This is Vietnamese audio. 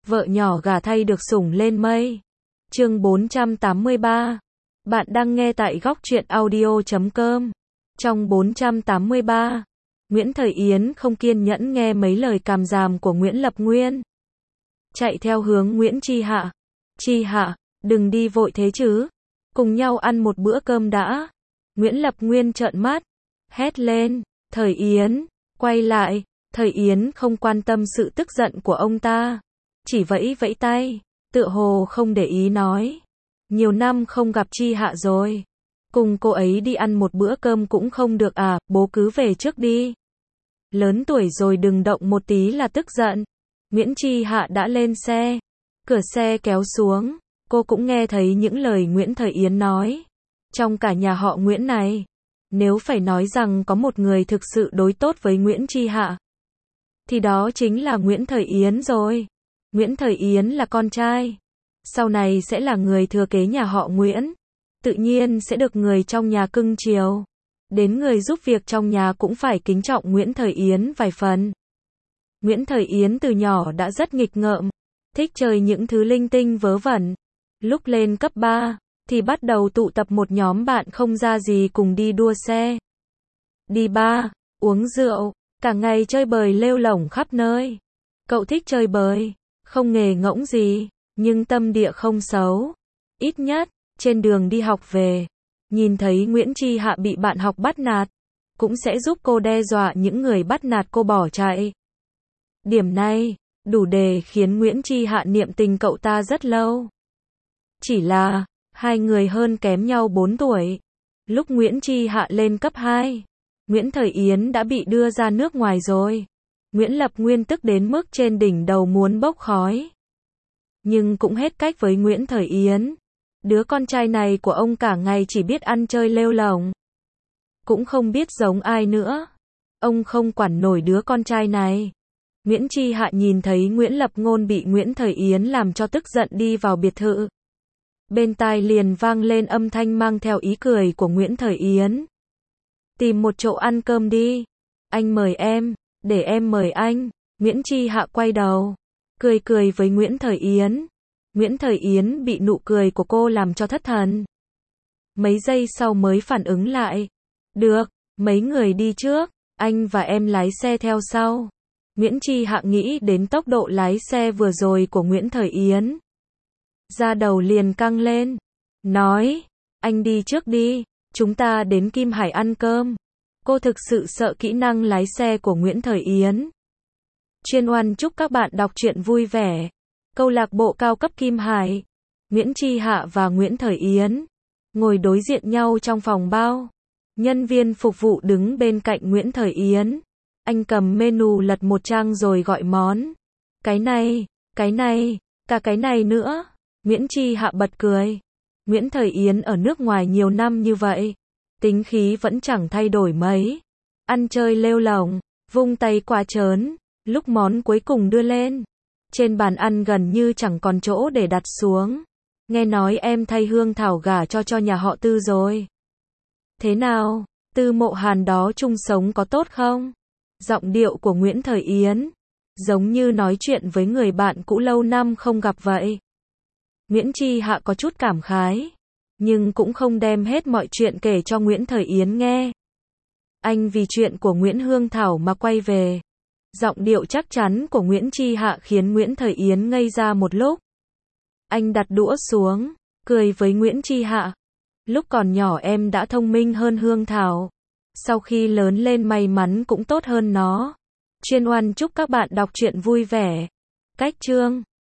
vợ nhỏ gả thay được sủng lên mây. Chương 483. Bạn đang nghe tại góc truyện audio.com. Trong 483, Nguyễn Thời Yến không kiên nhẫn nghe mấy lời càm ràm của Nguyễn Lập Nguyên. Chạy theo hướng Nguyễn Chi Hạ. Chi Hạ, đừng đi vội thế chứ. Cùng nhau ăn một bữa cơm đã. Nguyễn Lập Nguyên trợn mắt, hét lên, Thời Yến, quay lại. Thời Yến không quan tâm sự tức giận của ông ta. Chỉ vẫy vẫy tay, tựa hồ không để ý nói. Nhiều năm không gặp Chi Hạ rồi. Cùng cô ấy đi ăn một bữa cơm cũng không được à, bố cứ về trước đi. Lớn tuổi rồi đừng động một tí là tức giận. Nguyễn Chi Hạ đã lên xe. Cửa xe kéo xuống. Cô cũng nghe thấy những lời Nguyễn Thời Yến nói. Trong cả nhà họ Nguyễn này, nếu phải nói rằng có một người thực sự đối tốt với Nguyễn Chi Hạ, thì đó chính là Nguyễn Thời Yến rồi. Nguyễn Thời Yến là con trai. Sau này sẽ là người thừa kế nhà họ Nguyễn. Tự nhiên sẽ được người trong nhà cưng chiều. Đến người giúp việc trong nhà cũng phải kính trọng Nguyễn Thời Yến vài phần. Nguyễn Thời Yến từ nhỏ đã rất nghịch ngợm, thích chơi những thứ linh tinh vớ vẩn. Lúc lên cấp 3, thì bắt đầu tụ tập một nhóm bạn không ra gì cùng đi đua xe, đi bar, uống rượu, cả ngày chơi bời lêu lổng khắp nơi. Cậu thích chơi bời, không nghề ngỗng gì, nhưng tâm địa không xấu. Ít nhất, trên đường đi học về, nhìn thấy Nguyễn Chi Hạ bị bạn học bắt nạt, cũng sẽ giúp cô đe dọa những người bắt nạt cô bỏ chạy. Điểm này, đủ để khiến Nguyễn Chi Hạ niệm tình cậu ta rất lâu. Chỉ là, hai người hơn kém nhau 4 tuổi. Lúc Nguyễn Chi Hạ lên cấp 2, Nguyễn Thời Yến đã bị đưa ra nước ngoài rồi. Nguyễn Lập Nguyên tức đến mức trên đỉnh đầu muốn bốc khói. Nhưng cũng hết cách với Nguyễn Thời Yến. Đứa con trai này của ông cả ngày chỉ biết ăn chơi lêu lổng, cũng không biết giống ai nữa. Ông không quản nổi đứa con trai này. Nguyễn Chi Hạ nhìn thấy Nguyễn Lập Ngôn bị Nguyễn Thời Yến làm cho tức giận đi vào biệt thự. Bên tai liền vang lên âm thanh mang theo ý cười của Nguyễn Thời Yến. Tìm một chỗ ăn cơm đi. Anh mời em, để em mời anh. Nguyễn Chi Hạ quay đầu, cười cười với Nguyễn Thời Yến. Nguyễn Thời Yến bị nụ cười của cô làm cho thất thần. Mấy giây sau mới phản ứng lại. Được, mấy người đi trước, anh và em lái xe theo sau. Nguyễn Chi Hạ nghĩ đến tốc độ lái xe vừa rồi của Nguyễn Thời Yến. Da đầu liền căng lên. Nói, anh đi trước đi, chúng ta đến Kim Hải ăn cơm. Cô thực sự sợ kỹ năng lái xe của Nguyễn Thời Yến. Chuyên Oan chúc các bạn đọc truyện vui vẻ. Câu lạc bộ cao cấp Kim Hải. Nguyễn Chi Hạ và Nguyễn Thời Yến ngồi đối diện nhau trong phòng bao. Nhân viên phục vụ đứng bên cạnh Nguyễn Thời Yến. Anh cầm menu lật một trang rồi gọi món. Cái này, cả cái này nữa. Nguyễn Chi Hạ bật cười. Nguyễn Thời Yến ở nước ngoài nhiều năm như vậy, tính khí vẫn chẳng thay đổi mấy. Ăn chơi lêu lổng, vung tay quá trớn. Lúc món cuối cùng đưa lên, trên bàn ăn gần như chẳng còn chỗ để đặt xuống. Nghe nói em thay Hương Thảo gả cho nhà họ Tư rồi. Thế nào, Tư Mộ Hàn đó chung sống có tốt không? Giọng điệu của Nguyễn Thời Yến giống như nói chuyện với người bạn cũ lâu năm không gặp vậy. Nguyễn Chi Hạ có chút cảm khái, nhưng cũng không đem hết mọi chuyện kể cho Nguyễn Thời Yến nghe. Anh vì chuyện của Nguyễn Hương Thảo mà quay về. Giọng điệu chắc chắn của Nguyễn Chi Hạ khiến Nguyễn Thời Yến ngây ra một lúc. Anh đặt đũa xuống, cười với Nguyễn Chi Hạ. Lúc còn nhỏ em đã thông minh hơn Hương Thảo. Sau khi lớn lên may mắn cũng tốt hơn nó. Chuyên Oan chúc các bạn đọc truyện vui vẻ. Cách chương